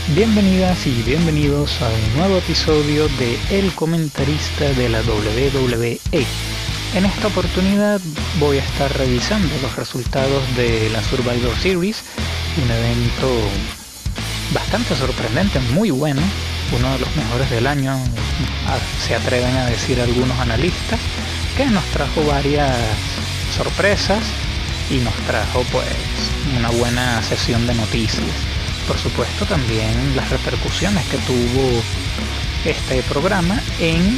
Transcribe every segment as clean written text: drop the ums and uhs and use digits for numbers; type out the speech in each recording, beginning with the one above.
Bienvenidas y bienvenidos a un nuevo episodio de El Comentarista de la WWE. En esta oportunidad voy a estar revisando los resultados de la Survivor Series, un evento bastante sorprendente, muy bueno, uno de los mejores del año, se atreven a decir algunos analistas, que nos trajo varias sorpresas y nos trajo pues una buena sesión de noticias. Por supuesto también las repercusiones que tuvo este programa en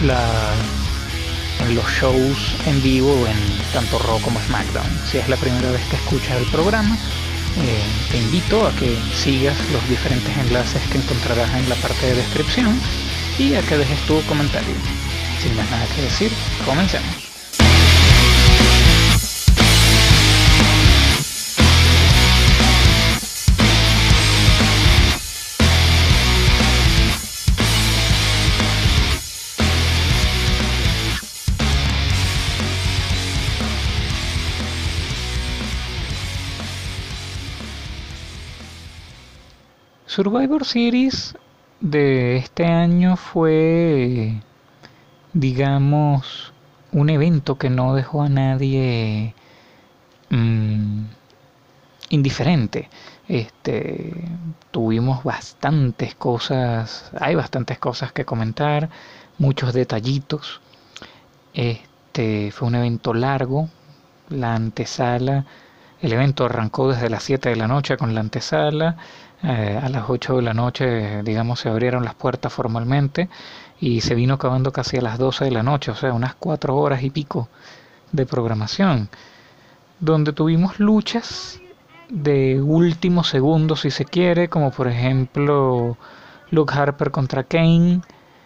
los shows en vivo en tanto Raw como SmackDown. Si es la primera vez que escuchas el programa, te invito a que sigas los diferentes enlaces que encontrarás en la parte de descripción y a que dejes tu comentario. Sin más nada que decir, comencemos. Survivor Series de este año fue, digamos, un evento que no dejó a nadie indiferente. Tuvimos bastantes cosas, hay bastantes cosas que comentar, muchos detallitos. Fue un evento largo, la antesala. El evento arrancó desde las 7 de la noche con la antesala. A las 8 de la noche, digamos, se abrieron las puertas formalmente y se vino acabando casi a las 12 de la noche, o sea, unas 4 horas y pico de programación, donde tuvimos luchas de último segundo, si se quiere, como por ejemplo Luke Harper contra Kane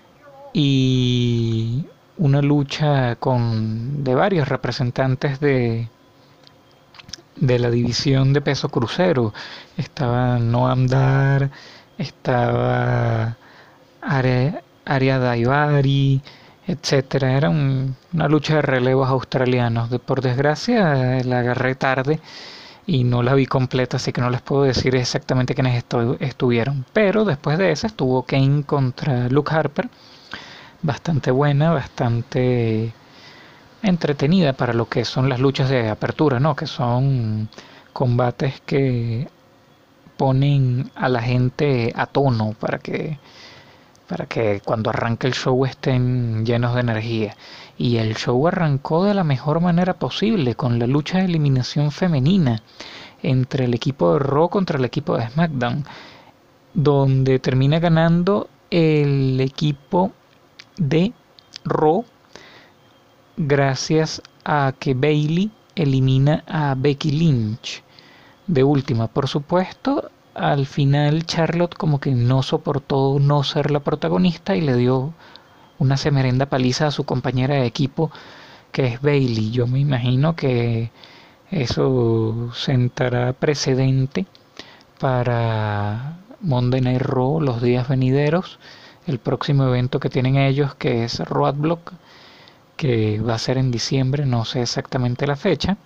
y una lucha de varios representantes de la división de peso crucero. Estaba Noam Dar, estaba Ariya Daivari, etcétera. Era una lucha de relevos australianos. Por desgracia la agarré tarde y no la vi completa, así que no les puedo decir exactamente quiénes estuvieron. Pero después de esa estuvo Kane contra Luke Harper, bastante buena, bastante entretenida para lo que son las luchas de apertura, ¿no? Que son combates que ponen a la gente a tono para que cuando arranque el show estén llenos de energía. Y el show arrancó de la mejor manera posible con la lucha de eliminación femenina entre el equipo de Raw contra el equipo de SmackDown, donde termina ganando el equipo de Raw gracias a que Bayley elimina a Becky Lynch. De última, por supuesto, al final Charlotte como que no soportó no ser la protagonista y le dio una semerenda paliza a su compañera de equipo, que es Bayley. Yo me imagino que eso sentará precedente para Monday Night Raw los días venideros, el próximo evento que tienen ellos, que es Roadblock, que va a ser en diciembre, no sé exactamente la fecha,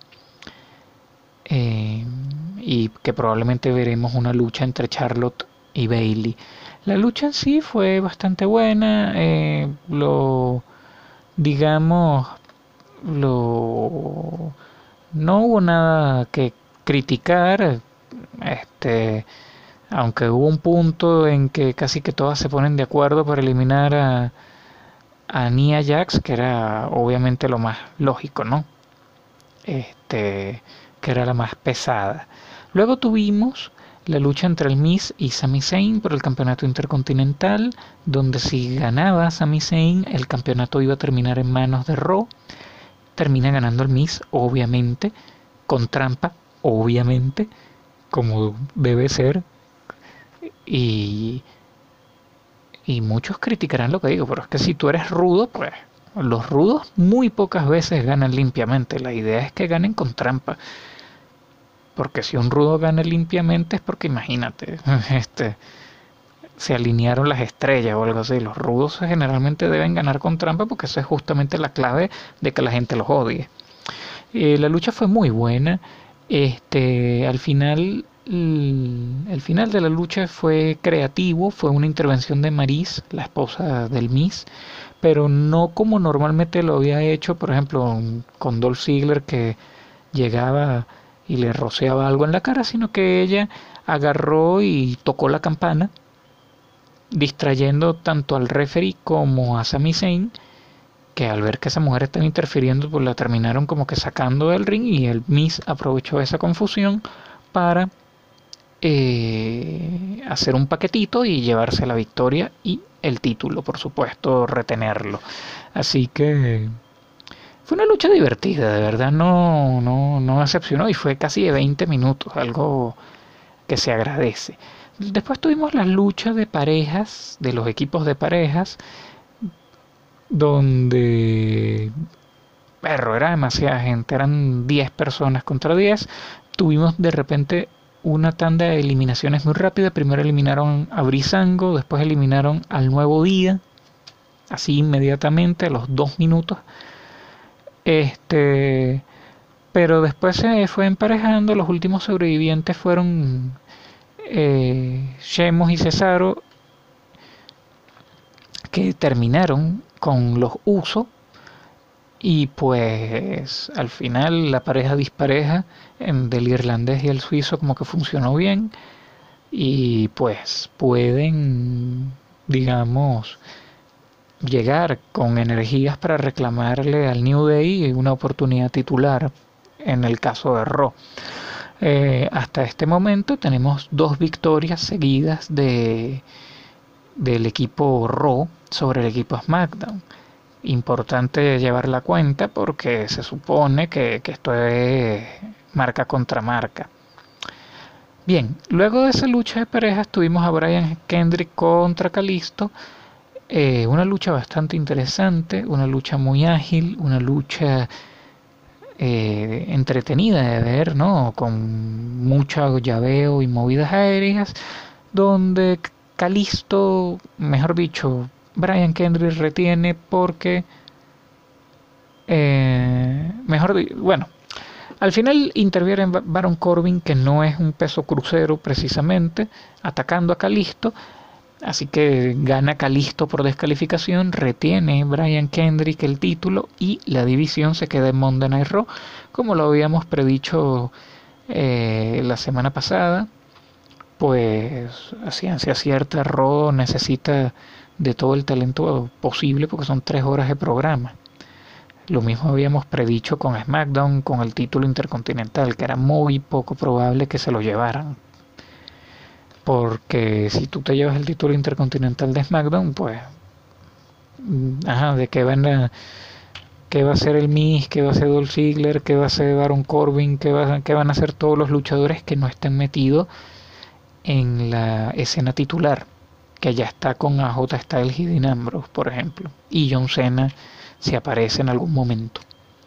y que probablemente veremos una lucha entre Charlotte y Bayley. La lucha en sí fue bastante buena, no hubo nada que criticar, aunque hubo un punto en que casi que todas se ponen de acuerdo para eliminar a Nia Jax, que era obviamente lo más lógico, ¿no? Que era la más pesada. Luego tuvimos la lucha entre el Miz y Sami Zayn por el campeonato intercontinental, donde si ganaba Sami Zayn, el campeonato iba a terminar en manos de Raw. Termina ganando el Miz, obviamente, con trampa, obviamente, como debe ser. Y muchos criticarán lo que digo, pero es que si tú eres rudo, pues los rudos muy pocas veces ganan limpiamente. La idea es que ganen con trampa. Porque si un rudo gana limpiamente es porque, imagínate, se alinearon las estrellas o algo así. Los rudos generalmente deben ganar con trampa porque eso es justamente la clave de que la gente los odie. La lucha fue muy buena. Al final el final de la lucha fue creativo, fue una intervención de Maryse, la esposa del Miz, pero no como normalmente lo había hecho, por ejemplo, con Dolph Ziggler, que llegaba y le rociaba algo en la cara, sino que ella agarró y tocó la campana, distrayendo tanto al referee como a Sami Zayn, que al ver que esa mujer estaba interfiriendo, pues la terminaron como que sacando del ring, y el Miz aprovechó esa confusión para hacer un paquetito y llevarse la victoria y el título, por supuesto, retenerlo. Así que fue una lucha divertida, de verdad no decepcionó, y fue casi de 20 minutos, algo que se agradece. Después tuvimos las luchas de parejas, de los equipos de parejas, donde, perro, era demasiada gente, eran 10 personas contra 10. Tuvimos de repente una tanda de eliminaciones muy rápida. Primero eliminaron a Breezango, después eliminaron al Nuevo Día, así inmediatamente, a los 2 minutos. Pero después se fue emparejando. Los últimos sobrevivientes fueron Sheamus y Cesaro, que terminaron con los Usos. Y pues al final la pareja dispareja del irlandés y el suizo como que funcionó bien, y pues pueden, digamos, llegar con energías para reclamarle al New Day una oportunidad titular en el caso de Raw. Hasta este momento tenemos 2 victorias seguidas del equipo Raw sobre el equipo SmackDown. Importante llevar la cuenta porque se supone que esto es marca contra marca. Bien, luego de esa lucha de parejas tuvimos a Brian Kendrick contra Kalisto. Una lucha bastante interesante, una lucha muy ágil, una lucha entretenida de ver, ¿no? Con mucho llaveo y movidas aéreas, donde Kalisto, mejor dicho, Brian Kendrick retiene porque, bueno, al final interviene Baron Corbin, que no es un peso crucero precisamente, atacando a Kalisto. Así que gana Kalisto por descalificación, retiene Brian Kendrick el título y la división se queda en Monday Night Raw, como lo habíamos predicho la semana pasada. Pues a ciencia cierta Raw necesita de todo el talento posible porque son 3 horas de programa. Lo mismo habíamos predicho con SmackDown, con el título intercontinental, que era muy poco probable que se lo llevaran. Porque si tú te llevas el título intercontinental de SmackDown, pues, ¿de qué qué va a ser el Miz, qué va a ser Dolph Ziggler, qué va a ser Baron Corbin, qué van a hacer todos los luchadores que no estén metidos en la escena titular, que ya está con AJ Styles y Dean Ambrose, por ejemplo, y John Cena si aparece en algún momento.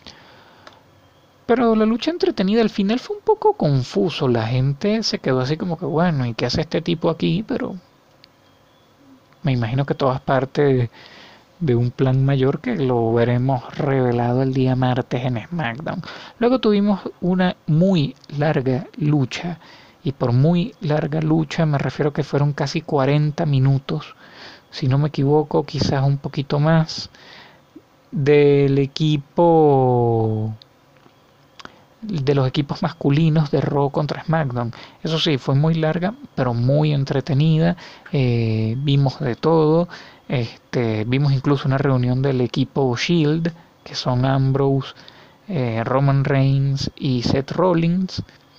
Pero la lucha entretenida al final fue un poco confuso, la gente se quedó así como que bueno, ¿y qué hace este tipo aquí? Pero me imagino que todo es parte de un plan mayor que lo veremos revelado el día martes en SmackDown. Luego tuvimos una muy larga lucha, y por muy larga lucha me refiero que fueron casi 40 minutos, si no me equivoco, quizás un poquito más, del equipo de los equipos masculinos de Raw contra SmackDown. Eso sí, fue muy larga, pero muy entretenida. Vimos de todo. Vimos incluso una reunión del equipo Shield, que son Ambrose, Roman Reigns y Seth Rollins.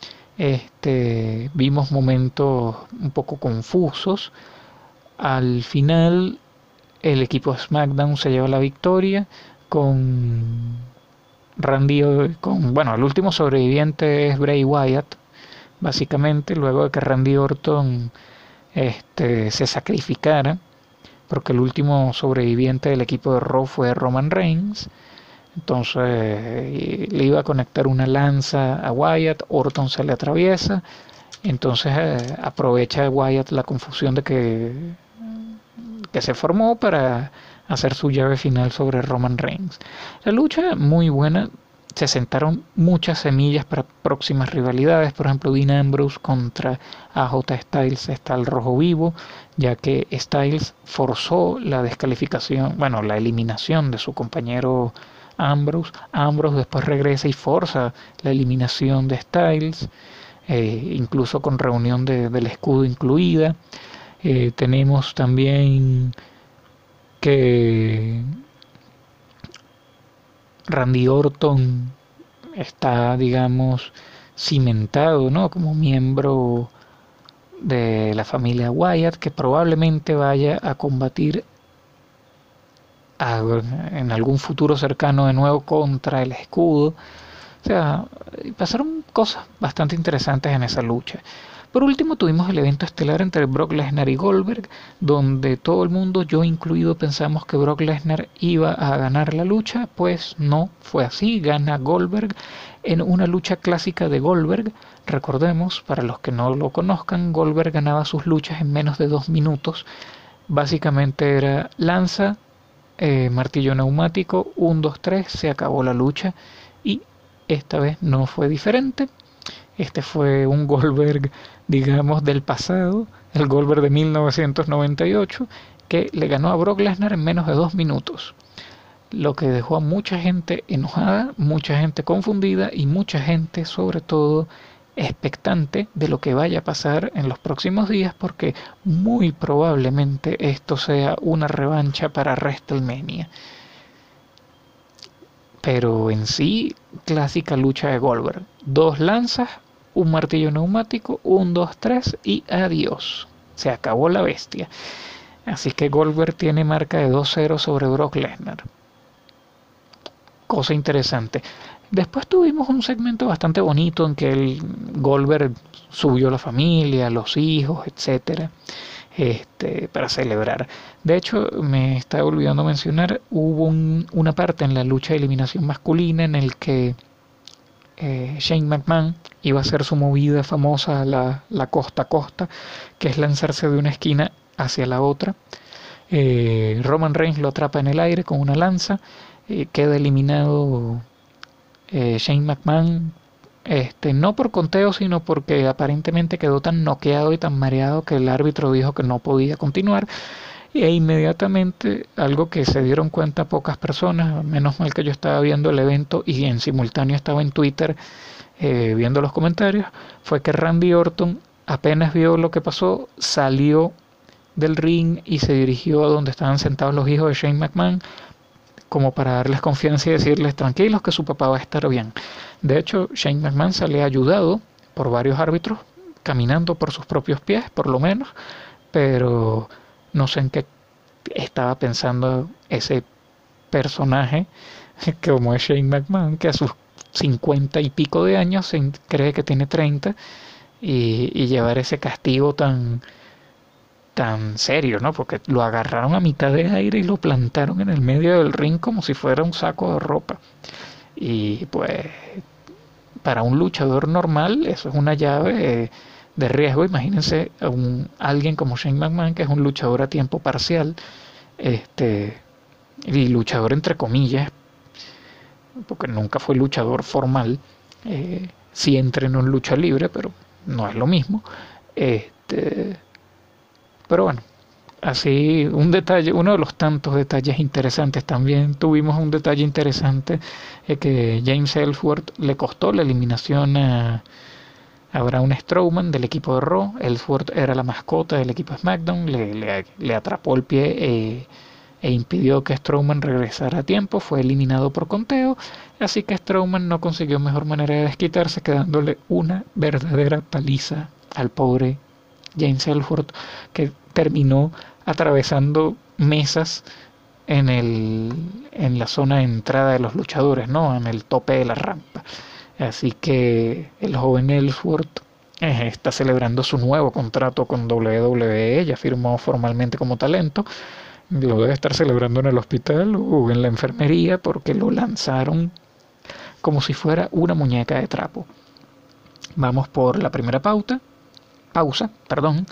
Vimos momentos un poco confusos. Al final, el equipo de SmackDown se lleva la victoria con bueno, el último sobreviviente es Bray Wyatt, básicamente, luego de que Randy Orton se sacrificara, porque el último sobreviviente del equipo de Raw fue Roman Reigns. Entonces le iba a conectar una lanza a Wyatt, Orton se le atraviesa, entonces aprovecha Wyatt la confusión de que se formó para hacer su llave final sobre Roman Reigns. La lucha muy buena, se sentaron muchas semillas para próximas rivalidades. Por ejemplo, Dean Ambrose contra AJ Styles está al rojo vivo, ya que Styles forzó la descalificación, bueno, la eliminación de su compañero Ambrose. Ambrose después regresa y forza la eliminación de Styles, incluso con reunión del escudo incluida. Tenemos también que Randy Orton está, digamos, cimentado, ¿no? Como miembro de la familia Wyatt, que probablemente vaya a combatir en algún futuro cercano de nuevo contra el escudo. O sea, pasaron cosas bastante interesantes en esa lucha. Por último, tuvimos el evento estelar entre Brock Lesnar y Goldberg, donde todo el mundo, yo incluido, pensamos que Brock Lesnar iba a ganar la lucha. Pues no fue así, gana Goldberg en una lucha clásica de Goldberg. Recordemos, para los que no lo conozcan, Goldberg ganaba sus luchas en menos de 2 minutos. Básicamente era lanza, martillo neumático, 1, 2, 3, se acabó la lucha. Y esta vez no fue diferente. Este fue un Goldberg, digamos, del pasado, el Goldberg de 1998, que le ganó a Brock Lesnar en menos de 2 minutos. Lo que dejó a mucha gente enojada, mucha gente confundida y mucha gente, sobre todo, expectante de lo que vaya a pasar en los próximos días, porque muy probablemente esto sea una revancha para WrestleMania. Pero en sí, clásica lucha de Goldberg. 2 lanzas, un martillo neumático, 1, 2, 3 y adiós. Se acabó la bestia. Así que Goldberg tiene marca de 2-0 sobre Brock Lesnar. Cosa interesante. Después tuvimos un segmento bastante bonito en que el Goldberg subió la familia, los hijos, etcétera, para celebrar. De hecho, me estaba olvidando mencionar, hubo una parte en la lucha de eliminación masculina en el que Shane McMahon iba a hacer su movida famosa, la costa a costa, que es lanzarse de una esquina hacia la otra. Roman Reigns lo atrapa en el aire con una lanza, queda eliminado Shane McMahon, no por conteo, sino porque aparentemente quedó tan noqueado y tan mareado que el árbitro dijo que no podía continuar. E inmediatamente, algo que se dieron cuenta pocas personas, menos mal que yo estaba viendo el evento y en simultáneo estaba en Twitter viendo los comentarios, fue que Randy Orton apenas vio lo que pasó, salió del ring y se dirigió a donde estaban sentados los hijos de Shane McMahon, como para darles confianza y decirles tranquilos que su papá va a estar bien. De hecho, Shane McMahon sale ayudado por varios árbitros, caminando por sus propios pies, por lo menos, pero no sé en qué estaba pensando ese personaje como es Shane McMahon, que a sus 50 y pico de años se cree que tiene 30 y llevar ese castigo tan serio, ¿no? Porque lo agarraron a mitad de aire y lo plantaron en el medio del ring como si fuera un saco de ropa. Y pues para un luchador normal eso es una llave de riesgo. Imagínense a alguien como Shane McMahon, que es un luchador a tiempo parcial, y luchador entre comillas, porque nunca fue luchador formal. Sí entrenó en lucha libre, pero no es lo mismo. Pero bueno, así un detalle, uno de los tantos detalles interesantes. También tuvimos un detalle interesante, que James Ellsworth le costó la eliminación a Braun Strowman del equipo de Raw. Ellsworth era la mascota del equipo de SmackDown, le atrapó el pie e impidió que Strowman regresara a tiempo. Fue eliminado por conteo, así que Strowman no consiguió mejor manera de desquitarse, quedándole una verdadera paliza al pobre James Ellsworth, que terminó atravesando mesas en la zona de entrada de los luchadores, ¿no? En el tope de la rampa. Así que el joven Ellsworth está celebrando su nuevo contrato con WWE, ya firmó formalmente como talento. Lo debe estar celebrando en el hospital o en la enfermería, porque lo lanzaron como si fuera una muñeca de trapo. Vamos por la primera pausa, perdón.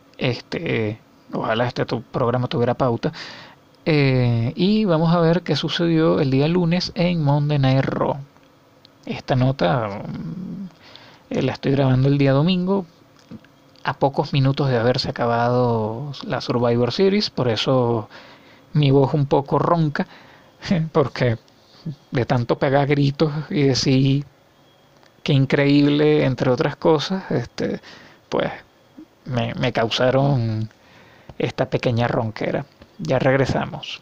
Ojalá tu programa tuviera pauta. Y vamos a ver qué sucedió el día lunes en Monday Night Raw. esta nota la estoy grabando el día domingo, a pocos minutos de haberse acabado la Survivor Series, por eso mi voz un poco ronca, porque de tanto pegar gritos y decir que increíble, entre otras cosas, pues me causaron esta pequeña ronquera. Ya regresamos.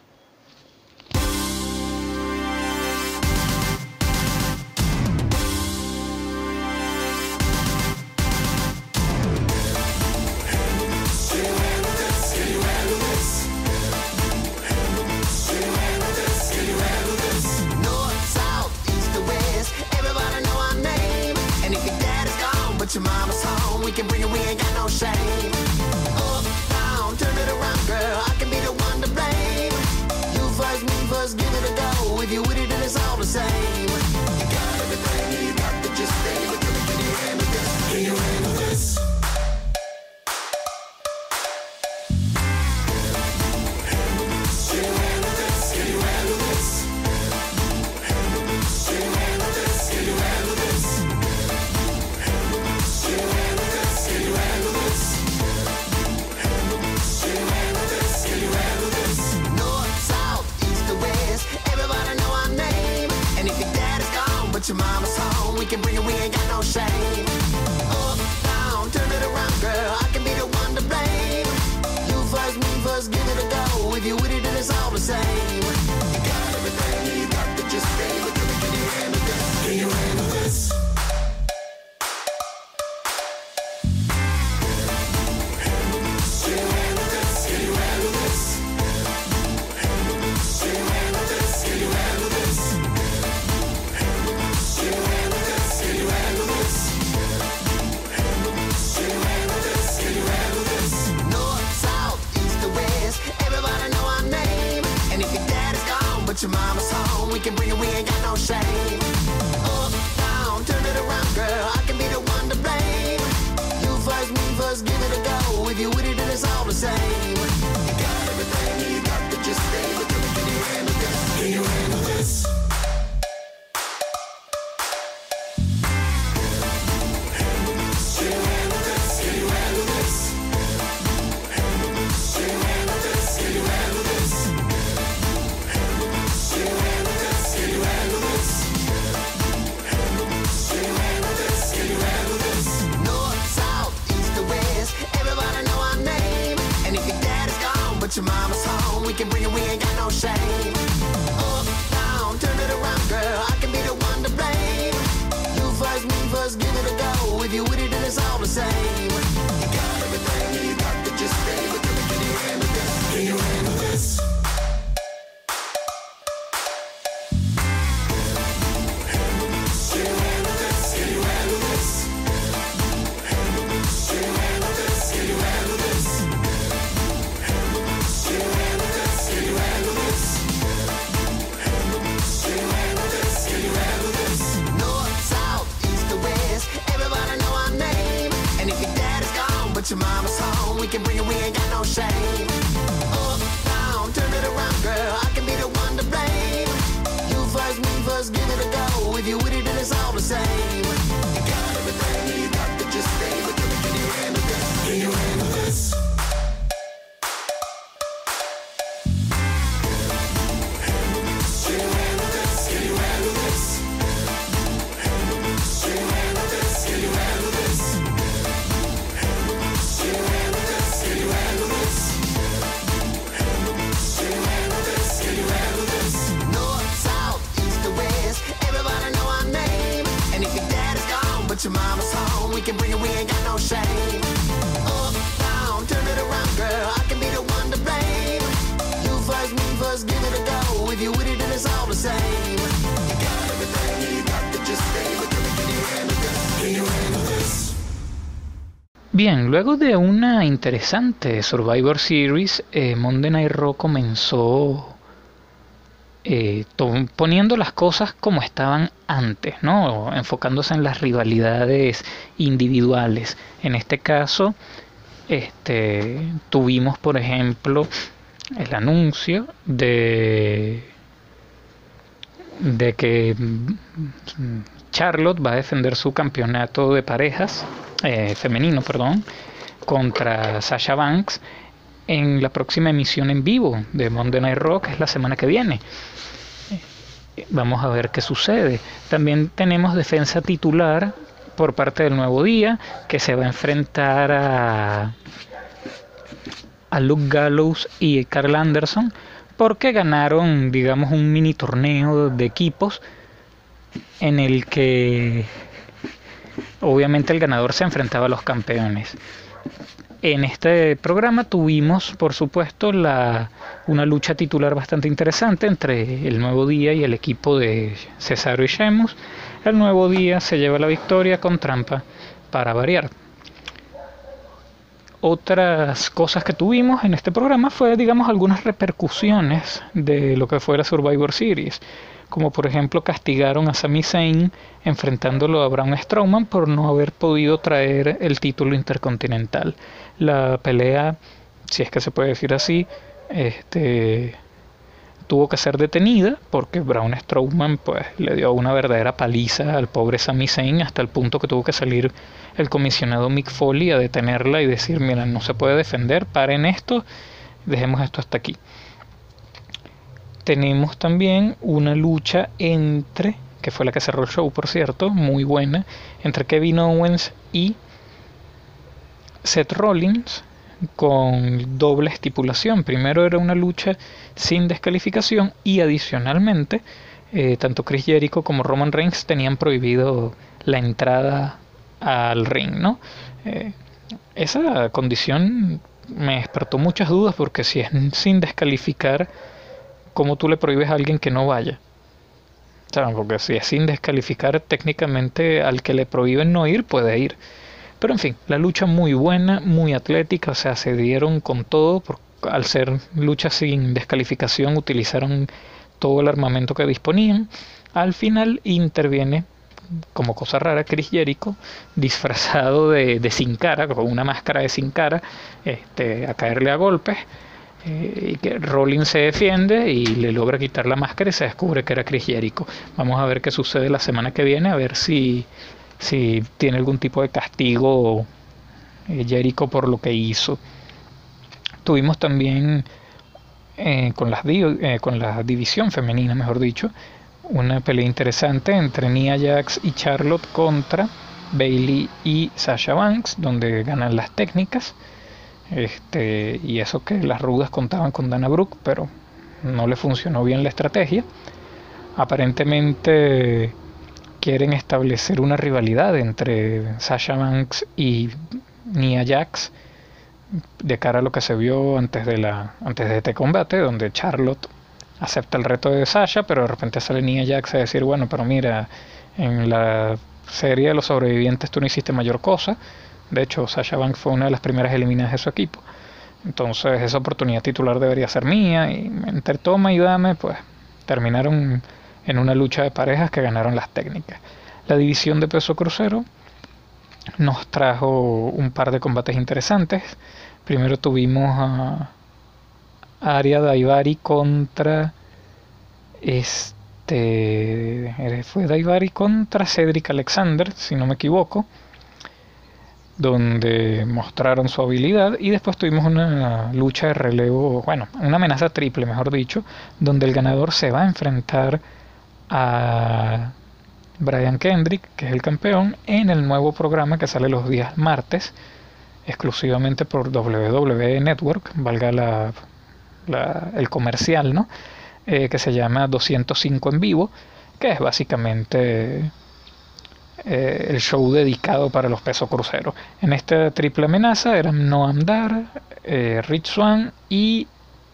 Your mama's home, we can bring it, we ain't got no shame. Up, down, turn it around, girl, I can be the one to blame. You first, me first, give it a go. If you with it, then it's all the same. You got everything, you got to just stay with it. Can you handle this? Can you handle this? Your mama's home, we can bring it, we ain't got no shame. Up, down, turn it around, girl, I can be the one to blame. You first, me first, give it a go. If you with it, then it's all the same. You got everything, you got to just stay with it. Can you handle this? Can you handle this? Your mama's home, we can bring it, we ain't got no shame. Up, down, turn it around, girl, I can be the one to blame. You first, me first, give it a go. If you with it, then it's all the same. You got everything, you got to just stay with it. Can you handle this? Can you handle this? Your mama's home, we can bring it, we ain't got no shame. Up, down, turn it around, girl, I can be the one to blame. You first, me first, give it a go. If you with it, then it's all the same. You got everything, you got to just stay with it. Can you handle this? Can you handle this? Your mama's home, we can bring it, we ain't got no shame. Up, down, turn it around, girl, I can be the one to blame. You first, me first, give it a go. If you with it, then it's all the same. You got everything, you got to just stay with it. Can you handle this? Can you handle this? Your mama's home, we can bring it, we ain't got no shame. Up, down, turn it around, girl, I can be the one to blame. You first, me first, give it a go. If you with it, then it's all the same. You got everything, you got to just stay with it. Can you handle this? Can you handle this? Bien, luego de una interesante Survivor Series, Monday Night Raw comenzó poniendo las cosas como estaban antes, ¿no? Enfocándose en las rivalidades individuales. En este caso, tuvimos, por ejemplo, el anuncio de que Charlotte va a defender su campeonato de parejas, femenino, perdón, contra Sasha Banks en la próxima emisión en vivo de Monday Night Raw, que es la semana que viene. Vamos a ver qué sucede. También tenemos defensa titular por parte del Nuevo Día, que se va a enfrentar a Luke Gallows y Carl Anderson, porque ganaron, digamos, un mini torneo de equipos en el que obviamente el ganador se enfrentaba a los campeones. En este programa tuvimos, por supuesto, una lucha titular bastante interesante entre el Nuevo Día y el equipo de Cesaro y Sheamus. El Nuevo Día se lleva la victoria con trampa para variar. Otras cosas que tuvimos en este programa fue, digamos, algunas repercusiones de lo que fue la Survivor Series, como por ejemplo castigaron a Sami Zayn enfrentándolo a Braun Strowman por no haber podido traer el título intercontinental. La pelea, si es que se puede decir así, tuvo que ser detenida porque Braun Strowman pues le dio una verdadera paliza al pobre Sami Zayn, hasta el punto que tuvo que salir el comisionado Mick Foley a detenerla y decir: mira, no se puede defender, paren esto, dejemos esto hasta aquí. Tenemos también una lucha que fue la que cerró el show, por cierto, muy buena, entre Kevin Owens y Seth Rollins, con doble estipulación. Primero era una lucha sin descalificación y adicionalmente tanto Chris Jericho como Roman Reigns tenían prohibido la entrada al ring, ¿no? Esa condición me despertó muchas dudas, porque si es sin descalificar, ¿cómo tú le prohíbes a alguien que no vaya? O sea, porque si es sin descalificar, técnicamente al que le prohíben no ir puede ir. Pero en fin, la lucha muy buena, muy atlética, o sea, se dieron con todo. Al ser lucha sin descalificación, utilizaron todo el armamento que disponían. Al final interviene, como cosa rara, Chris Jericho, disfrazado de Sin Cara, con una máscara de Sin Cara, a caerle a golpes. Y que Rollins se defiende y le logra quitar la máscara y se descubre que era Chris Jericho. Vamos a ver qué sucede la semana que viene, a ver si tiene algún tipo de castigo Jericho por lo que hizo. Tuvimos también con la división femenina, mejor dicho, una pelea interesante entre Nia Jax y Charlotte contra Bayley y Sasha Banks, donde ganan las técnicas. Y eso que las rudas contaban con Dana Brooke, pero no le funcionó bien la estrategia. Aparentemente quieren establecer una rivalidad entre Sasha Banks y Nia Jax de cara a lo que se vio antes de este combate, donde Charlotte acepta el reto de Sasha, pero de repente sale Nia Jax a decir: bueno, pero mira, en la serie de los sobrevivientes tú no hiciste mayor cosa. De hecho, Sasha Banks fue una de las primeras eliminadas de su equipo. Entonces esa oportunidad titular debería ser mía. Y entre toma y dame, pues terminaron en una lucha de parejas que ganaron las técnicas. La división de peso crucero nos trajo un par de combates interesantes. Primero tuvimos a Ariya Daivari contra fue Daivari contra Cedric Alexander, si no me equivoco, donde mostraron su habilidad. Y después tuvimos una lucha de relevo, bueno, una amenaza triple, mejor dicho, donde el ganador se va a enfrentar a Brian Kendrick, que es el campeón, en el nuevo programa que sale los días martes, exclusivamente por WWE Network, valga el comercial, ¿no? Que se llama 205 en vivo, que es básicamente el show dedicado para los pesos cruceros. En esta triple amenaza eran Noam Dar, Rich Swann y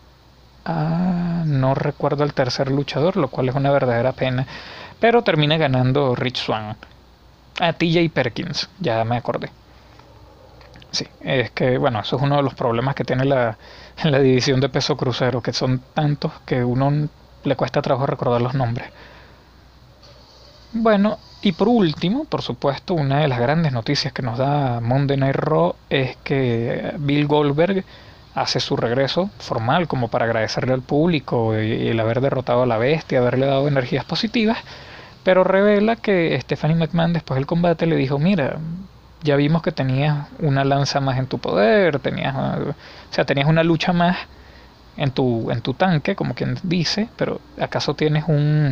no recuerdo el tercer luchador, lo cual es una verdadera pena, pero termina ganando Rich Swann. TJ Perkins, ya me acordé. Sí, es que bueno, eso es uno de los problemas que tiene en la división de peso crucero, que son tantos que uno le cuesta trabajo recordar los nombres. Bueno, y por último, por supuesto, una de las grandes noticias que nos da Monday Night Raw es que Bill Goldberg hace su regreso formal, como para agradecerle al público y el haber derrotado a la bestia, haberle dado energías positivas, pero revela que Stephanie McMahon después del combate le dijo, mira, ya vimos que tenías una lanza más en tu poder, tenías una lucha más en tu tanque, como quien dice, pero ¿acaso tienes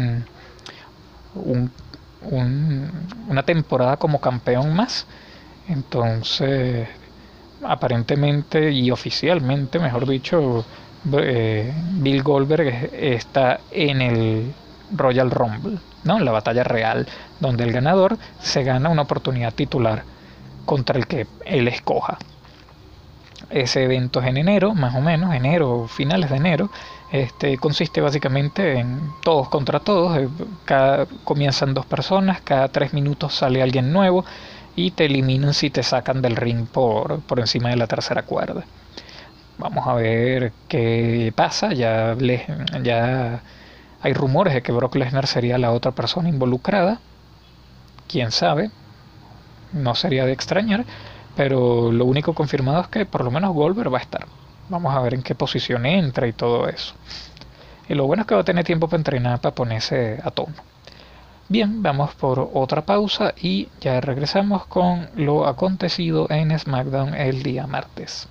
un, una temporada como campeón más? Entonces, aparentemente y oficialmente, mejor dicho, Bill Goldberg está en el Royal Rumble, ¿no? En la batalla real, donde el ganador se gana una oportunidad titular contra el que él escoja. Ese evento es en enero, más o menos, enero, finales de enero. Consiste básicamente en todos contra todos. Comienzan dos personas, cada 3 minutos sale alguien nuevo y te eliminan si te sacan del ring por encima de la tercera cuerda. Vamos a ver qué pasa. Ya hay rumores de que Brock Lesnar sería la otra persona involucrada. Quién sabe, no sería de extrañar, pero lo único confirmado es que por lo menos Goldberg va a estar. Vamos a ver en qué posición entra y todo eso. Y lo bueno es que va a tener tiempo para entrenar, para ponerse a tono. Bien, vamos por otra pausa y ya regresamos con lo acontecido en SmackDown el día martes.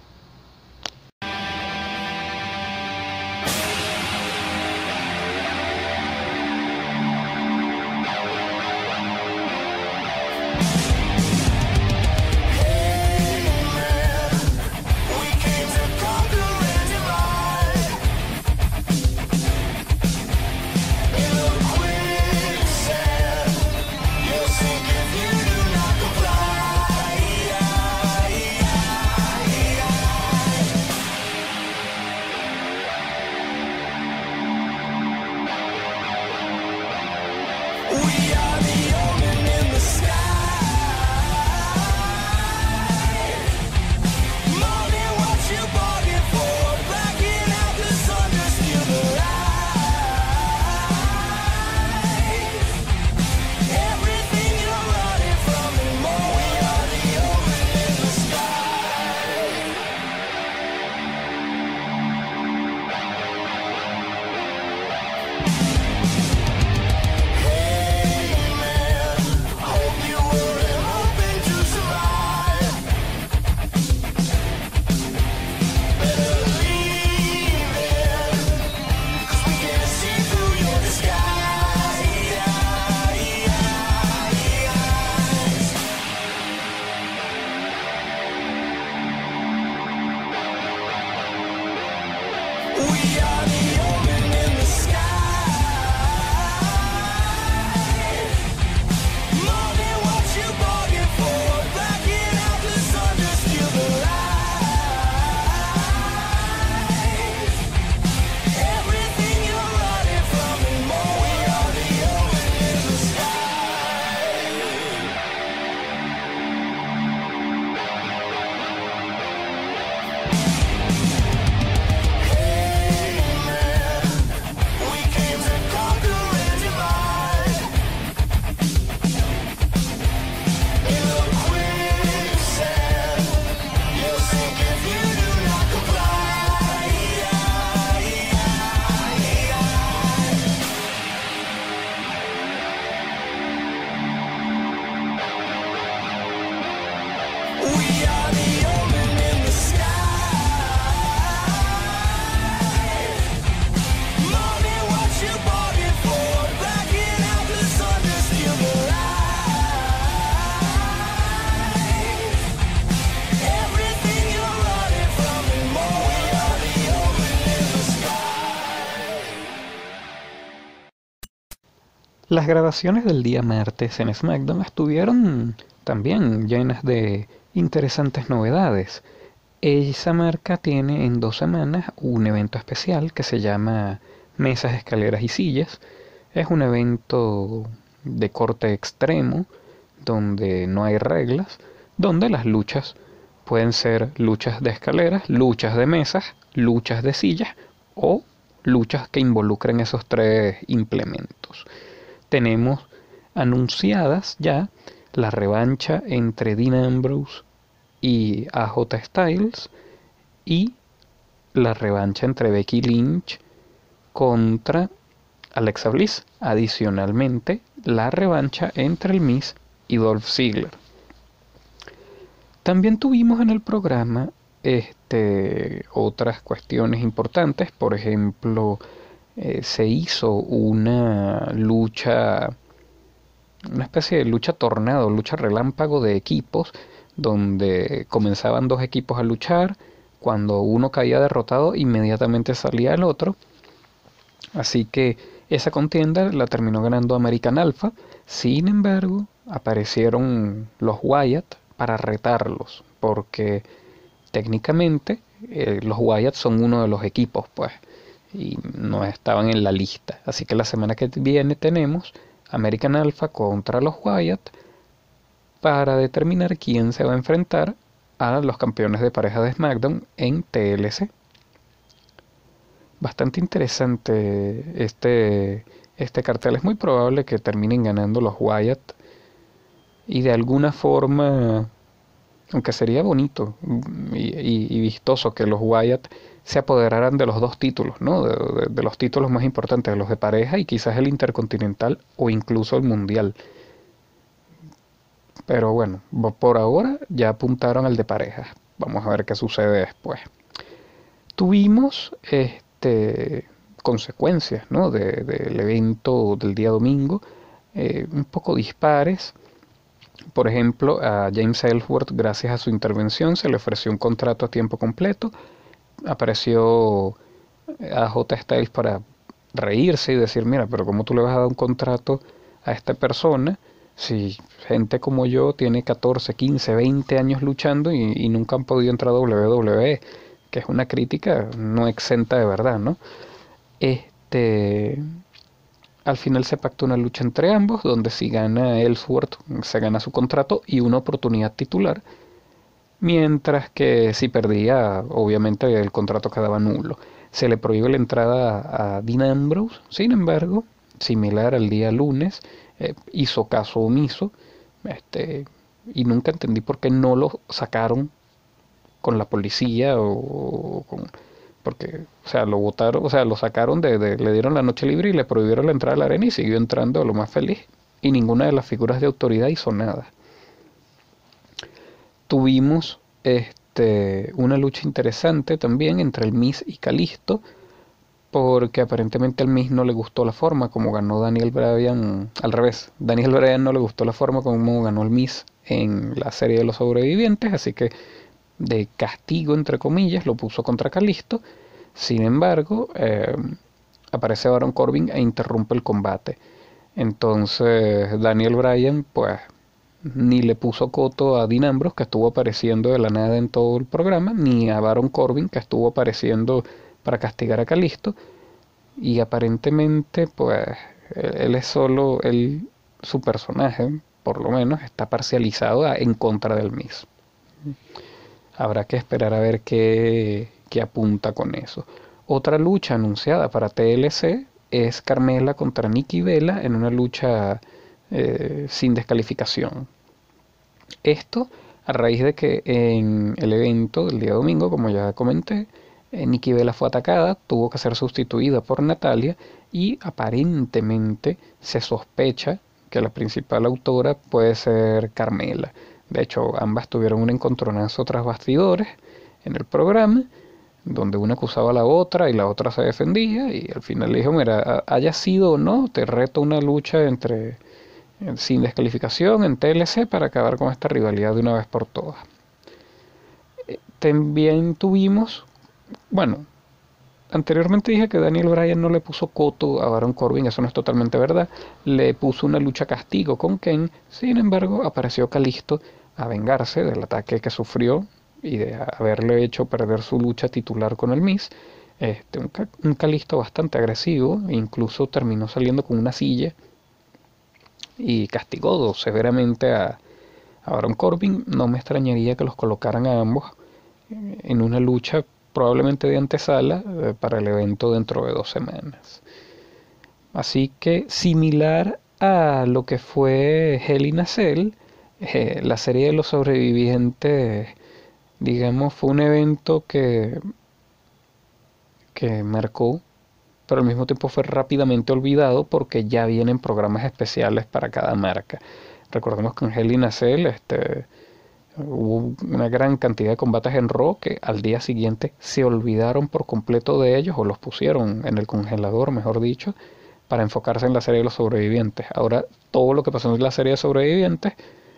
Las grabaciones del día martes en SmackDown estuvieron también llenas de interesantes novedades. Esa marca tiene en 2 semanas un evento especial que se llama Mesas, Escaleras y Sillas. Es un evento de corte extremo donde no hay reglas, donde las luchas pueden ser luchas de escaleras, luchas de mesas, luchas de sillas o luchas que involucren esos 3 implementos. Tenemos anunciadas ya la revancha entre Dean Ambrose y AJ Styles y la revancha entre Becky Lynch contra Alexa Bliss. Adicionalmente, la revancha entre el Miz y Dolph Ziggler. También tuvimos en el programa otras cuestiones importantes. Por ejemplo, se hizo una lucha, una especie de lucha tornado, lucha relámpago de equipos, donde comenzaban dos equipos a luchar. Cuando uno caía derrotado, inmediatamente salía el otro. Así que esa contienda la terminó ganando American Alpha. Sin embargo, aparecieron los Wyatt para retarlos, porque técnicamente los Wyatt son uno de los equipos, pues, y no estaban en la lista. Así que la semana que viene tenemos American Alpha contra los Wyatt para determinar quién se va a enfrentar a los campeones de pareja de SmackDown en TLC. Bastante interesante este cartel. Es muy probable que terminen ganando los Wyatt, y de alguna forma, aunque sería bonito y vistoso que los Wyatt se apoderaran de los dos títulos, ¿no? De los títulos más importantes, de los de pareja y quizás el Intercontinental o incluso el Mundial. Pero bueno, por ahora ya apuntaron al de parejas. Vamos a ver qué sucede después. Tuvimos consecuencias, ¿no? del evento del día domingo, un poco dispares. Por ejemplo, a James Ellsworth, gracias a su intervención, se le ofreció un contrato a tiempo completo. Apareció AJ Styles para reírse y decir, mira, pero ¿cómo tú le vas a dar un contrato a esta persona si gente como yo tiene 14, 15, 20 años luchando y nunca han podido entrar a WWE? Que es una crítica no exenta de verdad, ¿no? Al final se pactó una lucha entre ambos, donde si gana Ellsworth, se gana su contrato y una oportunidad titular, mientras que si perdía, obviamente el contrato quedaba nulo. Se le prohíbe la entrada a Dean Ambrose. Sin embargo, similar al día lunes, hizo caso omiso, y nunca entendí por qué no lo sacaron con la policía o con, porque, o sea, lo votaron, o sea, lo sacaron le dieron la noche libre y le prohibieron la entrada a la arena, y siguió entrando a lo más feliz, y ninguna de las figuras de autoridad hizo nada. Tuvimos una lucha interesante también entre el Miz y Kalisto, porque aparentemente al Miz no le gustó la forma como ganó Daniel Bryan, al revés, Daniel Bryan no le gustó la forma como ganó el Miz en la serie de los sobrevivientes, así que de castigo, entre comillas, lo puso contra Kalisto. Sin embargo, aparece Baron Corbin e interrumpe el combate. Entonces Daniel Bryan, pues, ni le puso coto a Dean Ambrose, que estuvo apareciendo de la nada en todo el programa, ni a Baron Corbin, que estuvo apareciendo para castigar a Kalisto. Y aparentemente, pues, él es solo, su personaje, por lo menos, está parcializado en contra del Miz. Habrá que esperar a ver qué apunta con eso. Otra lucha anunciada para TLC es Carmela contra Nikki Bella en una lucha sin descalificación. Esto a raíz de que en el evento del día domingo, como ya comenté, Nikki Bella fue atacada, tuvo que ser sustituida por Natalia, y aparentemente se sospecha que la principal autora puede ser Carmela. De hecho, ambas tuvieron un encontronazo tras bastidores en el programa, donde una acusaba a la otra y la otra se defendía, y al final le dijo, mira, haya sido o no, te reto una lucha sin descalificación en TLC para acabar con esta rivalidad de una vez por todas. También tuvimos, bueno, anteriormente dije que Daniel Bryan no le puso coto a Baron Corbin, eso no es totalmente verdad. Le puso una lucha castigo con Ken. Sin embargo, apareció Kalisto a vengarse del ataque que sufrió y de haberle hecho perder su lucha titular con el Miz. Un Kalisto bastante agresivo, incluso terminó saliendo con una silla y castigó severamente a Baron Corbin. No me extrañaría que los colocaran a ambos en una lucha probablemente de antesala para el evento dentro de 2 semanas. Así que, similar a lo que fue Hell in a Cell, la serie de los sobrevivientes, digamos, fue un evento que marcó pero al mismo tiempo fue rápidamente olvidado porque ya vienen programas especiales para cada marca. Recordemos que en Hell in a Cell hubo una gran cantidad de combates en Raw que al día siguiente se olvidaron por completo de ellos o los pusieron en el congelador, mejor dicho, para enfocarse en la serie de los sobrevivientes. Ahora todo lo que pasó en la serie de sobrevivientes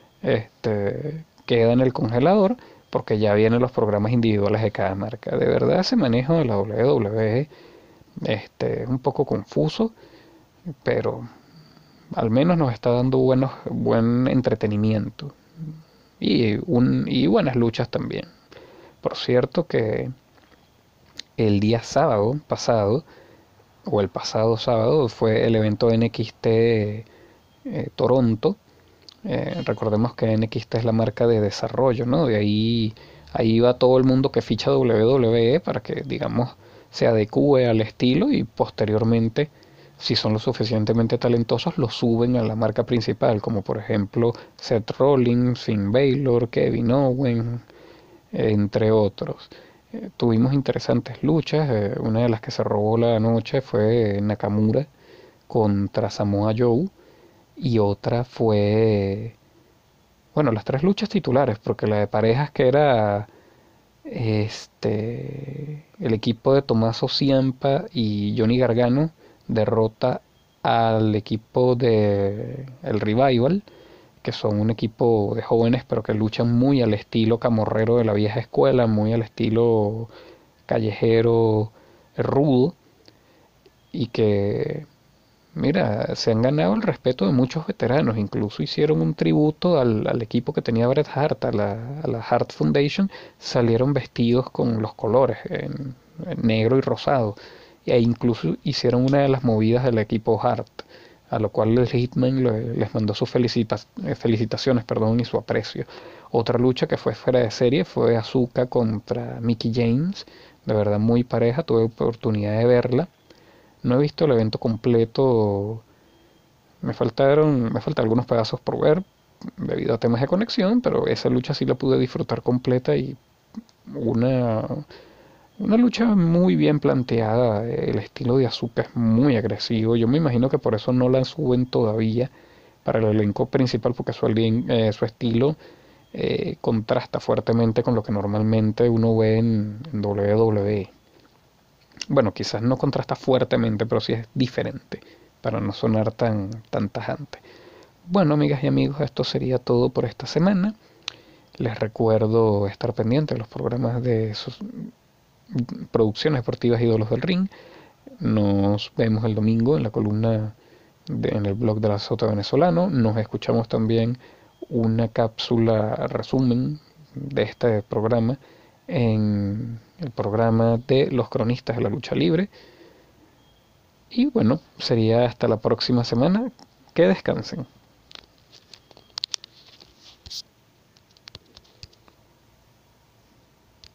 queda en el congelador porque ya vienen los programas individuales de cada marca. De verdad ese manejo de la WWE es un poco confuso, pero al menos nos está dando buen entretenimiento y buenas luchas también. Por cierto que el día sábado pasado, o el pasado sábado, fue el evento NXT Toronto. Recordemos que NXT es la marca de desarrollo, ¿no? De ahí va todo el mundo que ficha WWE para que, digamos, se adecue al estilo y posteriormente, si son lo suficientemente talentosos, lo suben a la marca principal, como por ejemplo Seth Rollins, Finn Balor, Kevin Owens, entre otros. Tuvimos interesantes luchas, una de las que se robó la noche fue Nakamura contra Samoa Joe y otra fue, bueno, las tres luchas titulares, porque la de parejas que era el equipo de Tommaso Ciampa y Johnny Gargano derrota al equipo de el Revival, que son un equipo de jóvenes pero que luchan muy al estilo camorrero de la vieja escuela, muy al estilo callejero rudo y que, mira, se han ganado el respeto de muchos veteranos. Incluso hicieron un tributo al equipo que tenía Bret Hart, a la Hart Foundation. Salieron vestidos con los colores, en negro y rosado. E incluso hicieron una de las movidas del equipo Hart, a lo cual el Hitman les mandó sus felicitaciones, perdón, y su aprecio. Otra lucha que fue fuera de serie fue Asuka contra Mickie James. De verdad muy pareja, tuve oportunidad de verla. No he visto el evento completo, me faltan algunos pedazos por ver debido a temas de conexión, pero esa lucha sí la pude disfrutar completa y una, una lucha muy bien planteada. El estilo de Asuka es muy agresivo, yo me imagino que por eso no la suben todavía para el elenco principal porque su estilo contrasta fuertemente con lo que normalmente uno ve en WWE. Bueno, quizás no contrasta fuertemente, pero sí es diferente, para no sonar tan tajante. Bueno, amigas y amigos, esto sería todo por esta semana. Les recuerdo estar pendientes de los programas de sus producciones deportivas Ídolos del Ring. Nos vemos el domingo en la columna en el blog de la Sota Venezolano. Nos escuchamos también una cápsula resumen de este programa en el programa de los cronistas de la lucha libre. Y bueno, sería hasta la próxima semana. Que descansen.